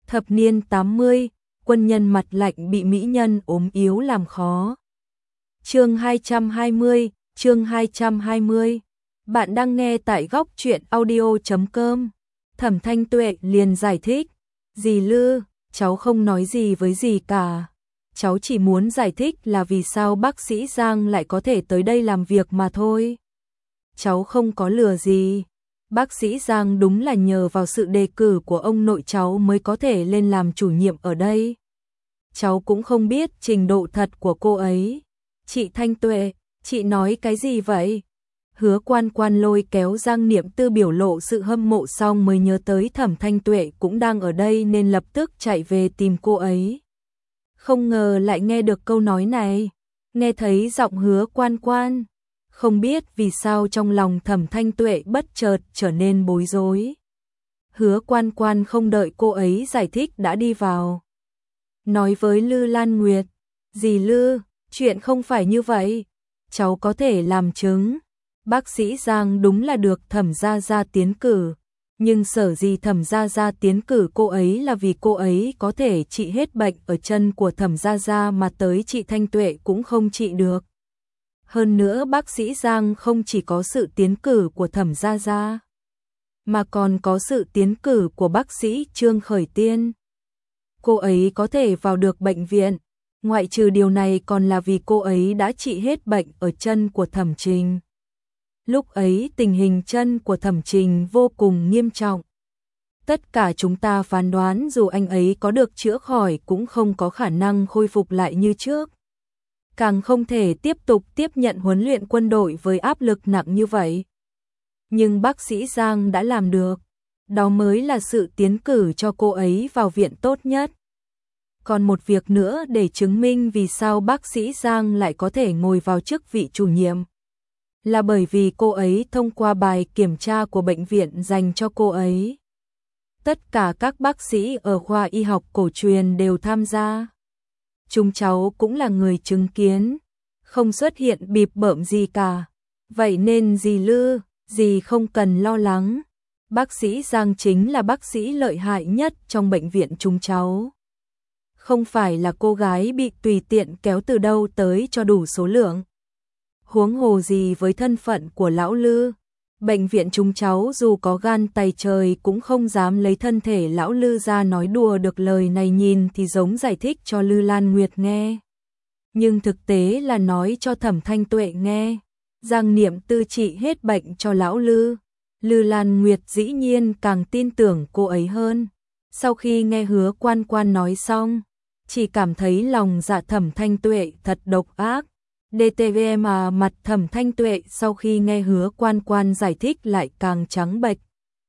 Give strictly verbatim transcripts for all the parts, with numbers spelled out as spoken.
Thập niên tám mươi, quân nhân mặt lạnh bị mỹ nhân ốm yếu làm khó. Chương hai trăm hai mươi, chương hai trăm hai mươi. Bạn đang nghe tại góc truyện audio chấm com. Thẩm Thanh Tuệ liền giải thích, "Dì Lư, cháu không nói gì với dì cả. Cháu chỉ muốn giải thích là vì sao bác sĩ Giang lại có thể tới đây làm việc mà thôi. Cháu không có lừa gì. Bác sĩ Giang đúng là nhờ vào sự đề cử của ông nội cháu mới có thể lên làm chủ nhiệm ở đây. Cháu cũng không biết trình độ thật của cô ấy." "Chị Thanh Tuệ, chị nói cái gì vậy?" Hứa Quan Quan lôi kéo Giang Niệm Tư biểu lộ sự hâm mộ xong mới nhớ tới Thẩm Thanh Tuệ cũng đang ở đây nên lập tức chạy về tìm cô ấy. Không ngờ lại nghe được câu nói này, nghe thấy giọng Hứa Quan Quan. Không biết vì sao trong lòng Thẩm Thanh Tuệ bất chợt trở nên bối rối. Hứa Quan Quan không đợi cô ấy giải thích đã đi vào. Nói với Lư Lan Nguyệt, "Dì Lư, chuyện không phải như vậy. Cháu có thể làm chứng. Bác sĩ Giang đúng là được Thẩm gia gia tiến cử. Nhưng sở dĩ Thẩm gia gia tiến cử cô ấy là vì cô ấy có thể trị hết bệnh ở chân của Thẩm gia gia mà tới chị Thanh Tuệ cũng không trị được. Hơn nữa bác sĩ Giang không chỉ có sự tiến cử của Thẩm gia gia, mà còn có sự tiến cử của bác sĩ Trương Khởi Tiên. Cô ấy có thể vào được bệnh viện, ngoại trừ điều này còn là vì cô ấy đã trị hết bệnh ở chân của Thẩm Trình. Lúc ấy tình hình chân của Thẩm Trình vô cùng nghiêm trọng. Tất cả chúng ta phán đoán dù anh ấy có được chữa khỏi cũng không có khả năng khôi phục lại như trước. Càng không thể tiếp tục tiếp nhận huấn luyện quân đội với áp lực nặng như vậy. Nhưng bác sĩ Giang đã làm được. Đó mới là sự tiến cử cho cô ấy vào viện tốt nhất. Còn một việc nữa để chứng minh vì sao bác sĩ Giang lại có thể ngồi vào chức vị chủ nhiệm, là bởi vì cô ấy thông qua bài kiểm tra của bệnh viện dành cho cô ấy. Tất cả các bác sĩ ở khoa y học cổ truyền đều tham gia. Chúng cháu cũng là người chứng kiến, không xuất hiện bịp bợm gì cả. Vậy nên dì Lư, dì không cần lo lắng. Bác sĩ Giang chính là bác sĩ lợi hại nhất trong bệnh viện chúng cháu. Không phải là cô gái bị tùy tiện kéo từ đâu tới cho đủ số lượng. Huống hồ gì với thân phận của lão Lư, bệnh viện chúng cháu dù có gan tày trời cũng không dám lấy thân thể lão Lư ra nói đùa được. Lời này nhìn thì giống giải thích cho Lư Lan Nguyệt nghe, nhưng thực tế là nói cho Thẩm Thanh Tuệ nghe. Giang Niệm Tư trị hết bệnh cho lão Lư. Lư Lan Nguyệt dĩ nhiên càng tin tưởng cô ấy hơn. Sau khi nghe Hứa Quan Quan nói xong, chỉ cảm thấy lòng dạ Thẩm Thanh Tuệ thật độc ác. đê tê vê em à, mặt Thẩm Thanh Tuệ sau khi nghe Hứa Quan Quan giải thích lại càng trắng bệch.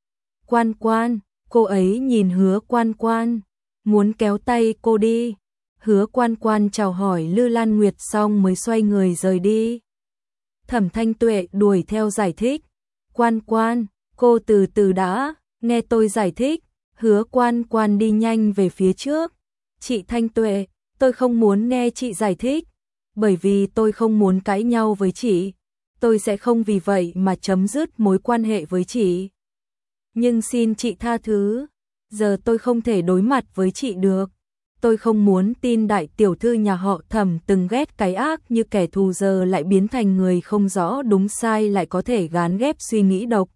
"Quan Quan", cô ấy nhìn Hứa Quan Quan, muốn kéo tay cô đi. Hứa Quan Quan chào hỏi Lư Lan Nguyệt xong mới xoay người rời đi. Thẩm Thanh Tuệ đuổi theo giải thích, "Quan Quan, cô từ từ đã, nghe tôi giải thích." Hứa Quan Quan đi nhanh về phía trước. "Chị Thanh Tuệ, tôi không muốn nghe chị giải thích, bởi vì tôi không muốn cãi nhau với chị. Tôi sẽ không vì vậy mà chấm dứt mối quan hệ với chị. Nhưng xin chị tha thứ, giờ tôi không thể đối mặt với chị được. Tôi không muốn tin đại tiểu thư nhà họ Thẩm từng ghét cái ác như kẻ thù giờ lại biến thành người không rõ đúng sai, lại có thể gán ghép suy nghĩ độc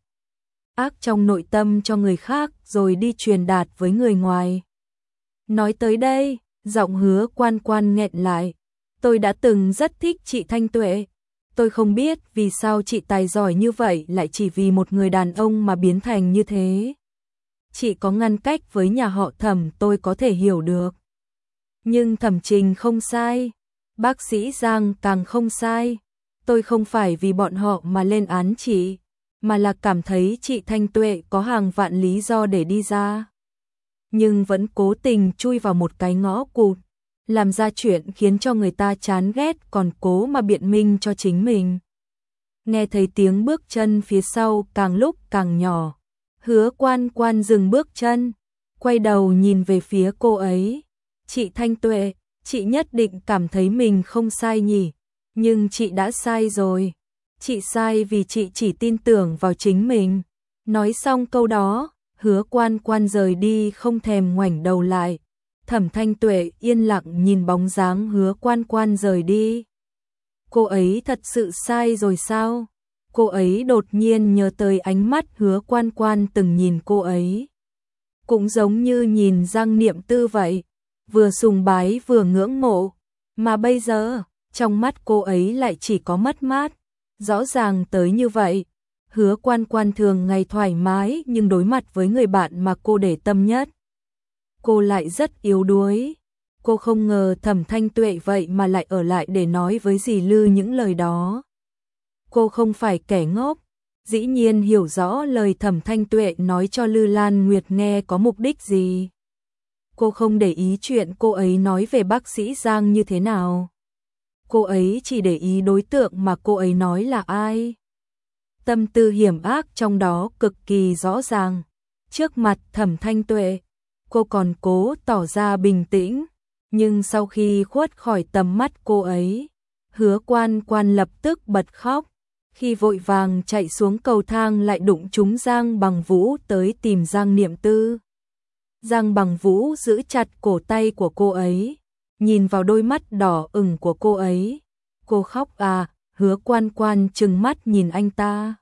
ác trong nội tâm cho người khác rồi đi truyền đạt với người ngoài." Nói tới đây, giọng Hứa Quan Quan nghẹn lại. "Tôi đã từng rất thích chị Thanh Tuệ. Tôi không biết vì sao chị tài giỏi như vậy lại chỉ vì một người đàn ông mà biến thành như thế. Chị có ngăn cách với nhà họ Thẩm tôi có thể hiểu được. Nhưng Thẩm Trình không sai, bác sĩ Giang càng không sai. Tôi không phải vì bọn họ mà lên án chị, mà là cảm thấy chị Thanh Tuệ có hàng vạn lý do để đi ra, nhưng vẫn cố tình chui vào một cái ngõ cụt, làm ra chuyện khiến cho người ta chán ghét còn cố mà biện minh cho chính mình." Nghe thấy tiếng bước chân phía sau càng lúc càng nhỏ, Hứa Quan Quan dừng bước chân, quay đầu nhìn về phía cô ấy. "Chị Thanh Tuệ, chị nhất định cảm thấy mình không sai nhỉ? Nhưng chị đã sai rồi. Chị sai vì chị chỉ tin tưởng vào chính mình." Nói xong câu đó, Hứa Quan Quan rời đi không thèm ngoảnh đầu lại. Thẩm Thanh Tuệ yên lặng nhìn bóng dáng Hứa Quan Quan rời đi. Cô ấy thật sự sai rồi sao? Cô ấy đột nhiên nhớ tới ánh mắt Hứa Quan Quan từng nhìn cô ấy. Cũng giống như nhìn Giang Niệm Tư vậy, vừa sùng bái vừa ngưỡng mộ, mà bây giờ, trong mắt cô ấy lại chỉ có mất mát, rõ ràng tới như vậy. Hứa Quan Quan thường ngày thoải mái nhưng đối mặt với người bạn mà cô để tâm nhất, cô lại rất yếu đuối. Cô không ngờ Thẩm Thanh Tuệ vậy mà lại ở lại để nói với dì Lư những lời đó. Cô không phải kẻ ngốc, dĩ nhiên hiểu rõ lời Thẩm Thanh Tuệ nói cho Lư Lan Nguyệt nghe có mục đích gì. Cô không để ý chuyện cô ấy nói về bác sĩ Giang như thế nào. Cô ấy chỉ để ý đối tượng mà cô ấy nói là ai. Tâm tư hiểm ác trong đó cực kỳ rõ ràng. Trước mặt Thẩm Thanh Tuệ, cô còn cố tỏ ra bình tĩnh, nhưng sau khi khuất khỏi tầm mắt cô ấy, Hứa Quan Quan lập tức bật khóc. Khi vội vàng chạy xuống cầu thang lại đụng trúng Giang Bằng Vũ tới tìm Giang Niệm Tư. Giang Bằng Vũ giữ chặt cổ tay của cô ấy, nhìn vào đôi mắt đỏ ửng của cô ấy. Cô khóc à? Hứa Quan Quan trừng mắt nhìn anh ta.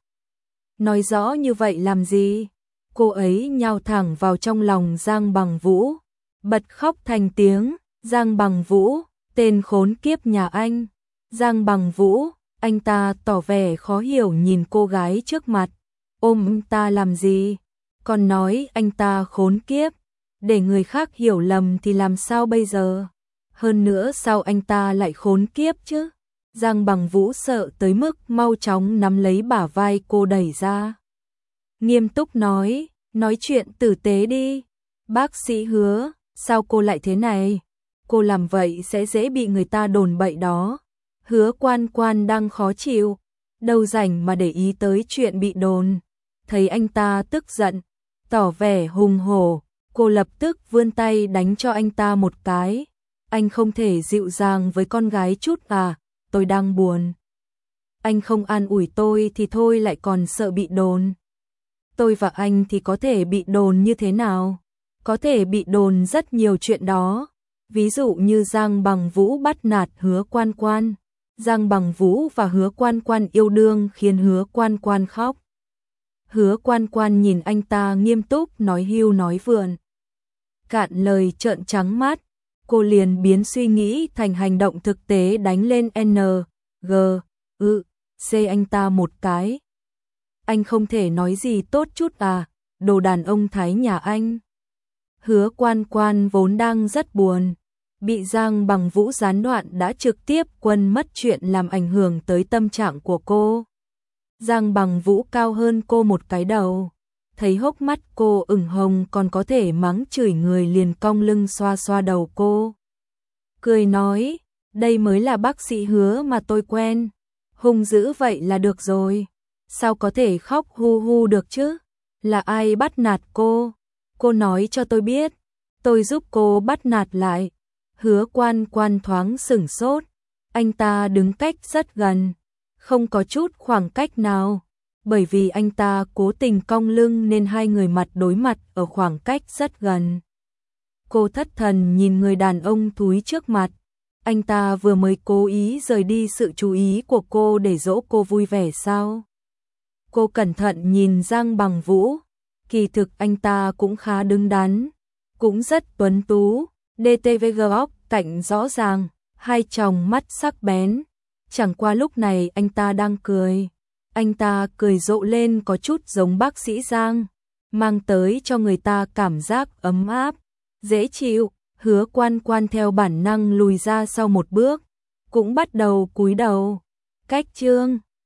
Nói rõ như vậy làm gì? Cô ấy nhào thẳng vào trong lòng Giang Bằng Vũ, bật khóc thành tiếng. Giang Bằng Vũ, tên khốn kiếp nhà anh. Giang Bằng Vũ, anh ta tỏ vẻ khó hiểu nhìn cô gái trước mặt. Ôm anh ta làm gì? Còn nói anh ta khốn kiếp, để người khác hiểu lầm thì làm sao bây giờ? Hơn nữa sao anh ta lại khốn kiếp chứ? Giang Bằng Vũ sợ tới mức mau chóng nắm lấy bả vai cô đẩy ra. Nghiêm túc nói, nói chuyện tử tế đi. Bác sĩ Hứa, sao cô lại thế này? Cô làm vậy sẽ dễ bị người ta đồn bậy đó. Hứa Quan Quan đang khó chịu, đâu rảnh mà để ý tới chuyện bị đồn. Thấy anh ta tức giận, tỏ vẻ hùng hổ, cô lập tức vươn tay đánh cho anh ta một cái. Anh không thể dịu dàng với con gái chút à? Tôi đang buồn. Anh không an ủi tôi thì thôi lại còn sợ bị đồn. Tôi và anh thì có thể bị đồn như thế nào? Có thể bị đồn rất nhiều chuyện đó. Ví dụ như Giang Bằng Vũ bắt nạt Hứa Quan Quan. Giang Bằng Vũ và Hứa Quan Quan yêu đương khiến Hứa Quan Quan khóc. Hứa Quan Quan nhìn anh ta nghiêm túc nói hưu nói vượn. Cạn lời trợn trắng mắt, cô liền biến suy nghĩ thành hành động thực tế đánh lên N, G, ư, C anh ta một cái. Anh không thể nói gì tốt chút à, đồ đàn ông thái nhà anh. Hứa Quan Quan vốn đang rất buồn, bị Giang Bằng Vũ gián đoạn đã trực tiếp quên mất chuyện làm ảnh hưởng tới tâm trạng của cô. Giang Bằng Vũ cao hơn cô một cái đầu, thấy hốc mắt cô ửng hồng còn có thể mắng chửi người liền cong lưng xoa xoa đầu cô. Cười nói, đây mới là bác sĩ Hứa mà tôi quen, hung dữ vậy là được rồi. Sao có thể khóc hu hu được chứ? Là ai bắt nạt cô? Cô nói cho tôi biết, tôi giúp cô bắt nạt lại. Hứa Quan Quan thoáng sửng sốt, anh ta đứng cách rất gần, không có chút khoảng cách nào, bởi vì anh ta cố tình cong lưng nên hai người mặt đối mặt ở khoảng cách rất gần. Cô thất thần nhìn người đàn ông thúi trước mặt, anh ta vừa mới cố ý rời đi sự chú ý của cô để dỗ cô vui vẻ sao? Cô cẩn thận nhìn Giang Bằng Vũ, kỳ thực anh ta cũng khá đứng đắn, cũng rất tuấn tú, đê tê vê góc cạnh rõ ràng, hai tròng mắt sắc bén. Chẳng qua lúc này anh ta đang cười, anh ta cười rộ lên có chút giống bác sĩ Giang, mang tới cho người ta cảm giác ấm áp, dễ chịu. Hứa Quan Quan theo bản năng lùi ra sau một bước, cũng bắt đầu cúi đầu. Cách chương